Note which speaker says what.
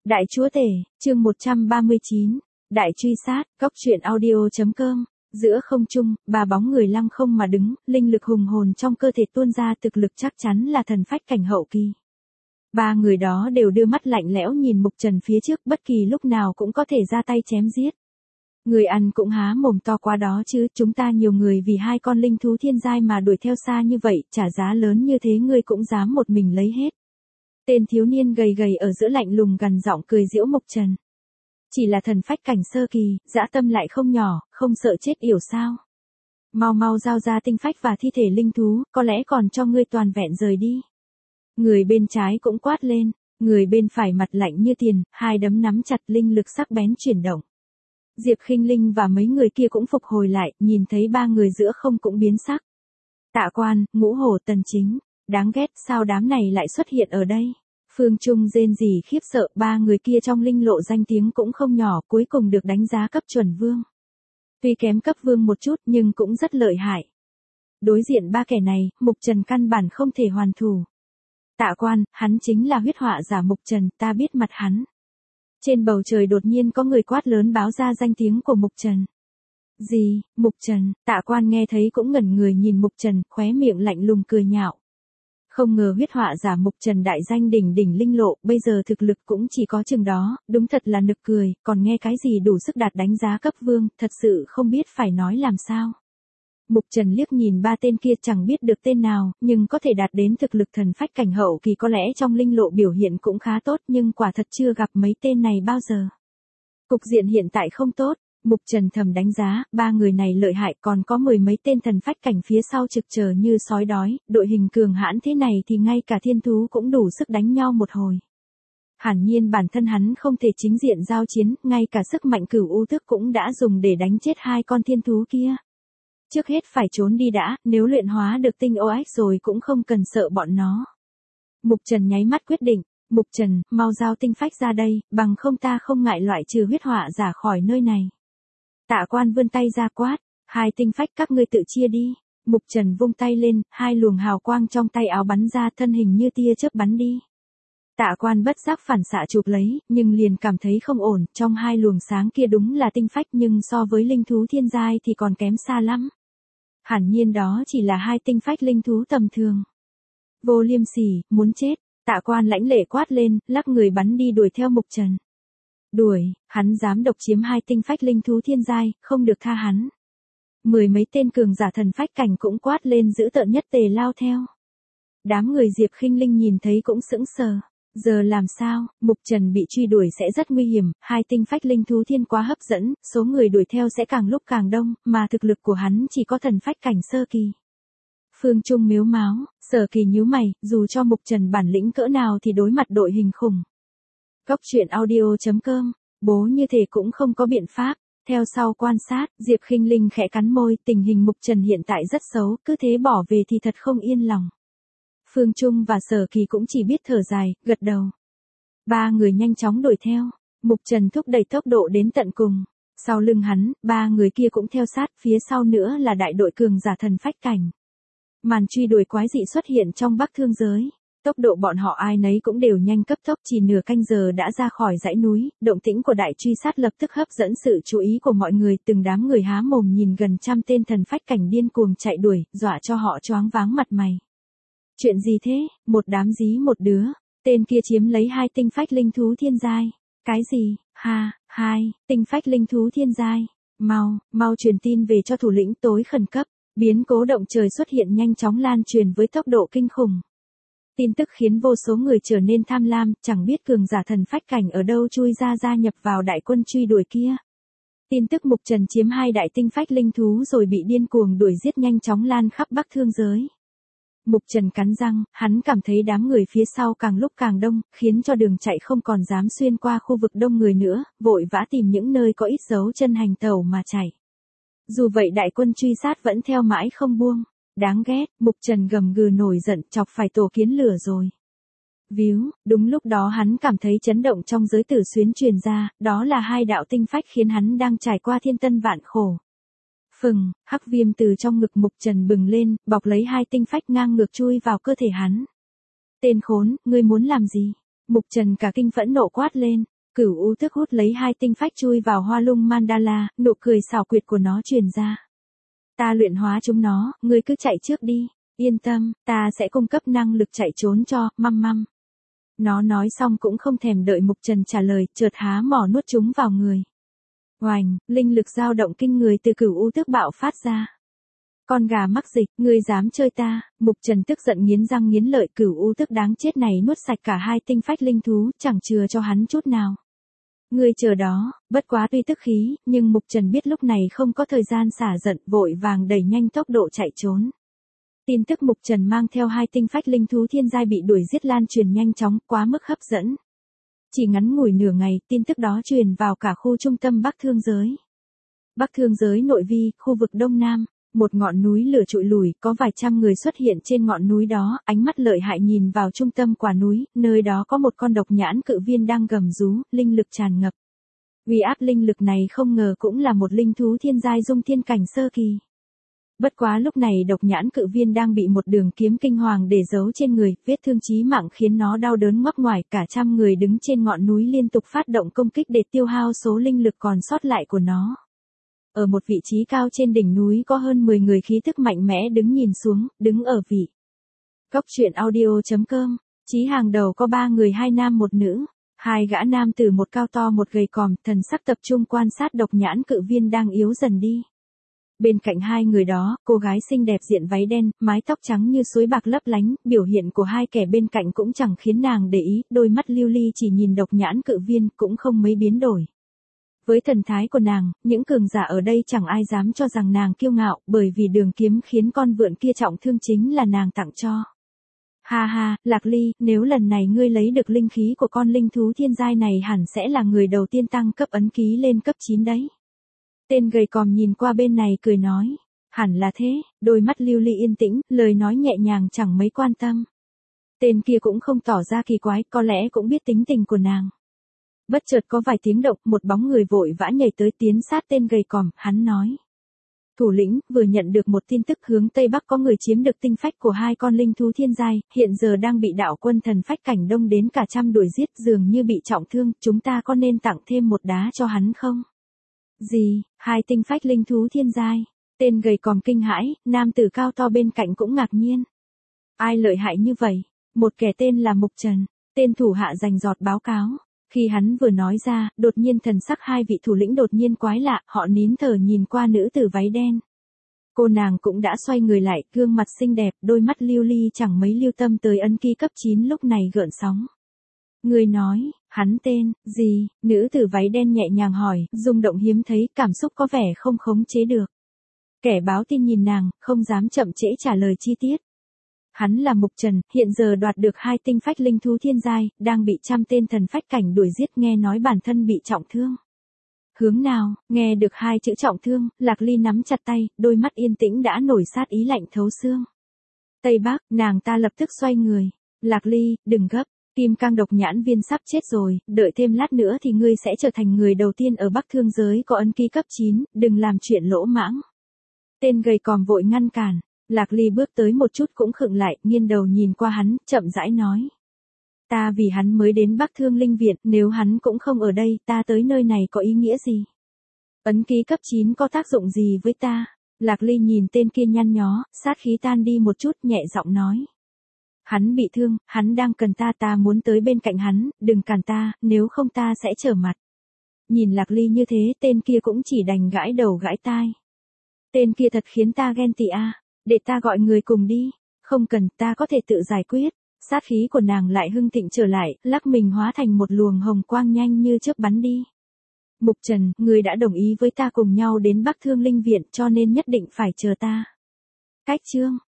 Speaker 1: Đại chúa tể, chương 139, Đại truy sát, góc truyện audio.com. Giữa không trung, ba bóng người lăng không mà đứng, linh lực hùng hồn trong cơ thể tuôn ra, thực lực chắc chắn là thần phách cảnh hậu kỳ. Ba người đó đều đưa mắt lạnh lẽo nhìn Mục Trần phía trước, bất kỳ lúc nào cũng có thể ra tay chém giết. Người ăn cũng há mồm to quá đó chứ, chúng ta nhiều người vì hai con linh thú thiên giai mà đuổi theo xa như vậy, trả giá lớn như thế ngươi cũng dám một mình lấy hết. Tên thiếu niên gầy gầy ở giữa lạnh lùng gằn giọng cười giễu Mục Trần. Chỉ là thần phách cảnh sơ kỳ, dã tâm lại không nhỏ, không sợ chết yểu sao. Mau mau giao ra tinh phách và thi thể linh thú, có lẽ còn cho ngươi toàn vẹn rời đi. Người bên trái cũng quát lên, người bên phải mặt lạnh như tiền, hai đấm nắm chặt, linh lực sắc bén chuyển động. Diệp Khinh Linh và mấy người kia cũng phục hồi lại, nhìn thấy ba người giữa không cũng biến sắc. Tạ Quan, Ngũ Hổ, Tần Chính, đáng ghét, sao đám này lại xuất hiện ở đây? Phương Trung rên rỉ khiếp sợ, ba người kia trong linh lộ danh tiếng cũng không nhỏ, cuối cùng được đánh giá cấp chuẩn vương. Tuy kém cấp vương một chút nhưng cũng rất lợi hại. Đối diện ba kẻ này, Mục Trần căn bản không thể hoàn thủ. Tạ Quan, hắn chính là huyết họa giả Mục Trần, ta biết mặt hắn. Trên bầu trời đột nhiên có người quát lớn báo ra danh tiếng của Mục Trần. Gì, Mục Trần? Tạ Quan nghe thấy cũng ngẩn người nhìn Mục Trần, khóe miệng lạnh lùng cười nhạo. Không ngờ huyết họa giả Mục Trần đại danh đỉnh đỉnh linh lộ, bây giờ thực lực cũng chỉ có chừng đó, đúng thật là nực cười, còn nghe cái gì đủ sức đạt đánh giá cấp vương, thật sự không biết phải nói làm sao. Mục Trần liếc nhìn ba tên kia chẳng biết được tên nào, nhưng có thể đạt đến thực lực thần phách cảnh hậu kỳ, có lẽ trong linh lộ biểu hiện cũng khá tốt, nhưng quả thật chưa gặp mấy tên này bao giờ. Cục diện hiện tại không tốt. Mục Trần thầm đánh giá, ba người này lợi hại, còn có mười mấy tên thần phách cảnh phía sau trực chờ như sói đói, đội hình cường hãn thế này thì ngay cả thiên thú cũng đủ sức đánh nhau một hồi. Hẳn nhiên bản thân hắn không thể chính diện giao chiến, ngay cả sức mạnh cửu u thức cũng đã dùng để đánh chết hai con thiên thú kia. Trước hết phải trốn đi đã, nếu luyện hóa được tinh OX rồi cũng không cần sợ bọn nó. Mục Trần nháy mắt quyết định, Mục Trần, mau giao tinh phách ra đây, bằng không ta không ngại loại trừ huyết họa giả khỏi nơi này. Tạ Quan vươn tay ra quát, hai tinh phách các ngươi tự chia đi. Mục Trần vung tay lên, hai luồng hào quang trong tay áo bắn ra, thân hình như tia chớp bắn đi. Tạ Quan bất giác phản xạ chụp lấy, nhưng liền cảm thấy không ổn, trong hai luồng sáng kia đúng là tinh phách nhưng so với linh thú thiên giai thì còn kém xa lắm. Hẳn nhiên đó chỉ là hai tinh phách linh thú tầm thường. Vô liêm sỉ, muốn chết, Tạ Quan lãnh lệ quát lên, lắc người bắn đi đuổi theo Mục Trần. Đuổi, hắn dám độc chiếm hai tinh phách linh thú thiên giai, không được tha hắn. Mười mấy tên cường giả thần phách cảnh cũng quát lên dữ tợn nhất tề lao theo. Đám người Diệp Khinh Linh nhìn thấy cũng sững sờ. Giờ làm sao, Mục Trần bị truy đuổi sẽ rất nguy hiểm, hai tinh phách linh thú thiên quá hấp dẫn, số người đuổi theo sẽ càng lúc càng đông, mà thực lực của hắn chỉ có thần phách cảnh sơ kỳ. Phương Trung mếu máo, Sở Kỳ nhíu mày, dù cho Mục Trần bản lĩnh cỡ nào thì đối mặt đội hình khủng. Góc truyện audio.com, bố như thế cũng không có biện pháp. Theo sau quan sát, Diệp Khinh Linh khẽ cắn môi, tình hình Mục Trần hiện tại rất xấu, cứ thế bỏ về thì thật không yên lòng. Phương Trung và Sở Kỳ cũng chỉ biết thở dài, gật đầu. Ba người nhanh chóng đuổi theo, Mục Trần thúc đẩy tốc độ đến tận cùng. Sau lưng hắn, ba người kia cũng theo sát, phía sau nữa là đại đội cường giả thần phách cảnh. Màn truy đuổi quái dị xuất hiện trong Bắc Thương giới. Tốc độ bọn họ ai nấy cũng đều nhanh cấp tốc, chỉ nửa canh giờ đã ra khỏi dãy núi, động tĩnh của đại truy sát lập tức hấp dẫn sự chú ý của mọi người, từng đám người há mồm nhìn gần trăm tên thần phách cảnh điên cuồng chạy đuổi, dọa cho họ choáng váng mặt mày. Chuyện gì thế, một đám dí một đứa, tên kia chiếm lấy hai tinh phách linh thú thiên giai. Cái gì, hai tinh phách linh thú thiên giai, mau truyền tin về cho thủ lĩnh tối khẩn cấp, biến cố động trời xuất hiện nhanh chóng lan truyền với tốc độ kinh khủng. Tin tức khiến vô số người trở nên tham lam, chẳng biết cường giả thần phách cảnh ở đâu chui ra gia nhập vào đại quân truy đuổi kia. Tin tức Mục Trần chiếm hai đại tinh phách linh thú rồi bị điên cuồng đuổi giết nhanh chóng lan khắp Bắc Thương giới. Mục Trần cắn răng, hắn cảm thấy đám người phía sau càng lúc càng đông, khiến cho đường chạy không còn dám xuyên qua khu vực đông người nữa, vội vã tìm những nơi có ít dấu chân hành tẩu mà chạy. Dù vậy đại quân truy sát vẫn theo mãi không buông. Đáng ghét, Mục Trần gầm gừ nổi giận, chọc phải tổ kiến lửa rồi. Víu, đúng lúc đó hắn cảm thấy chấn động trong giới tử xuyến truyền ra, đó là hai đạo tinh phách khiến hắn đang trải qua thiên tân vạn khổ. Phừng, hắc viêm từ trong ngực Mục Trần bừng lên, bọc lấy hai tinh phách ngang ngược chui vào cơ thể hắn. Tên khốn, ngươi muốn làm gì? Mục Trần cả kinh phẫn nộ quát lên. Cửu U Tước hút lấy 2 tinh phách chui vào hoa lung mandala, nụ cười xảo quyệt của nó truyền ra. Ta luyện hóa chúng nó, ngươi cứ chạy trước đi. Yên tâm, ta sẽ cung cấp năng lực chạy trốn cho, măm măm. Nó nói xong cũng không thèm đợi Mục Trần trả lời, chợt há mỏ nuốt chúng vào người. Oành, linh lực dao động kinh người từ Cửu U Tước bạo phát ra. Con gà mắc dịch, ngươi dám chơi ta? Mục Trần tức giận nghiến răng nghiến lợi, Cửu U Tước đáng chết này nuốt sạch cả 2 tinh phách linh thú, chẳng chừa cho hắn chút nào. Ngươi chờ đó, bất quá tuy tức khí, nhưng Mục Trần biết lúc này không có thời gian xả giận, vội vàng đẩy nhanh tốc độ chạy trốn. Tin tức Mục Trần mang theo 2 tinh phách linh thú thiên giai bị đuổi giết lan truyền nhanh chóng, quá mức hấp dẫn. Chỉ ngắn ngủi nửa ngày, tin tức đó truyền vào cả khu trung tâm Bắc Thương Giới. Bắc Thương Giới nội vi, khu vực Đông Nam, một ngọn núi lửa trụi lùi, có vài trăm người xuất hiện trên ngọn núi đó, ánh mắt lợi hại nhìn vào trung tâm quả núi, nơi đó có một con độc nhãn cự viên đang gầm rú, linh lực tràn ngập. Uy áp linh lực này không ngờ cũng là một linh thú thiên giai dung thiên cảnh sơ kỳ. Bất quá lúc này độc nhãn cự viên đang bị một đường kiếm kinh hoàng để giấu trên người, vết thương chí mạng khiến nó đau đớn ngoắc ngoải, cả trăm người đứng trên ngọn núi liên tục phát động công kích để tiêu hao số linh lực còn sót lại của nó. Ở một vị trí cao trên đỉnh núi có hơn 10 người khí thức mạnh mẽ đứng nhìn xuống, đứng ở vị. Cốc truyện audio.com, chí hàng đầu có 3 người 2 nam 1 nữ, 2 gã nam tử một cao to một gầy còm, thần sắc tập trung quan sát độc nhãn cự viên đang yếu dần đi. Bên cạnh 2 người đó, cô gái xinh đẹp diện váy đen, mái tóc trắng như suối bạc lấp lánh, biểu hiện của 2 kẻ bên cạnh cũng chẳng khiến nàng để ý, đôi mắt lưu ly chỉ nhìn độc nhãn cự viên cũng không mấy biến đổi. Với thần thái của nàng, những cường giả ở đây chẳng ai dám cho rằng nàng kiêu ngạo, bởi vì đường kiếm khiến con vượn kia trọng thương chính là nàng tặng cho. Ha ha, Lạc Ly, nếu lần này ngươi lấy được linh khí của con linh thú thiên giai này hẳn sẽ là người đầu tiên tăng cấp ấn ký lên cấp 9 đấy. Tên gầy còm nhìn qua bên này cười nói, hẳn là thế, đôi mắt lưu ly yên tĩnh, lời nói nhẹ nhàng chẳng mấy quan tâm. Tên kia cũng không tỏ ra kỳ quái, có lẽ cũng biết tính tình của nàng. Bất chợt có vài tiếng động, một bóng người vội vã nhảy tới tiến sát tên gầy còm, hắn nói. Thủ lĩnh, vừa nhận được một tin tức hướng Tây Bắc có người chiếm được tinh phách của 2 con linh thú thiên giai, hiện giờ đang bị đạo quân thần phách cảnh đông đến cả trăm đuổi giết, dường như bị trọng thương, chúng ta có nên tặng thêm một đá cho hắn không? Gì, 2 tinh phách linh thú thiên giai? Tên gầy còm kinh hãi, nam tử cao to bên cạnh cũng ngạc nhiên. Ai lợi hại như vậy? Một kẻ tên là Mục Trần, tên thủ hạ rành rọt báo cáo. Khi hắn vừa nói ra, đột nhiên thần sắc 2 vị thủ lĩnh đột nhiên quái lạ, họ nín thở nhìn qua nữ tử váy đen. Cô nàng cũng đã xoay người lại, gương mặt xinh đẹp, đôi mắt lưu ly chẳng mấy lưu tâm tới ấn ký cấp 9 lúc này gợn sóng. Người nói, hắn tên, gì? Nữ tử váy đen nhẹ nhàng hỏi, rung động hiếm thấy, cảm xúc có vẻ không khống chế được. Kẻ báo tin nhìn nàng, không dám chậm trễ trả lời chi tiết. Hắn là Mục Trần, hiện giờ đoạt được 2 tinh phách linh thú thiên giai, đang bị trăm tên thần phách cảnh đuổi giết, nghe nói bản thân bị trọng thương. Hướng nào? Nghe được 2 chữ trọng thương, Lạc Ly nắm chặt tay, đôi mắt yên tĩnh đã nổi sát ý lạnh thấu xương. Tây Bắc, nàng ta lập tức xoay người. Lạc Ly, đừng gấp, Kim Cang độc nhãn viên sắp chết rồi, đợi thêm lát nữa thì ngươi sẽ trở thành người đầu tiên ở Bắc Thương Giới có ấn ký cấp 9, đừng làm chuyện lỗ mãng. Tên gầy còm vội ngăn cản. Lạc Ly bước tới một chút cũng khựng lại, nghiêng đầu nhìn qua hắn, chậm rãi nói. Ta vì hắn mới đến Bắc Thương Linh Viện, nếu hắn cũng không ở đây, ta tới nơi này có ý nghĩa gì? Ấn ký cấp 9 có tác dụng gì với ta? Lạc Ly nhìn tên kia nhăn nhó, sát khí tan đi một chút, nhẹ giọng nói. Hắn bị thương, hắn đang cần ta, ta muốn tới bên cạnh hắn, đừng cản ta, nếu không ta sẽ trở mặt. Nhìn Lạc Ly như thế, tên kia cũng chỉ đành gãi đầu gãi tai. Tên kia thật khiến ta ghen tị a. Để ta gọi người cùng đi. Không cần, ta có thể tự giải quyết. Sát khí của nàng lại hưng thịnh trở lại, lắc mình hóa thành một luồng hồng quang nhanh như chớp bắn đi. Mục Trần, người đã đồng ý với ta cùng nhau đến Bắc Thương Linh Viện cho nên nhất định phải chờ ta. Cách chương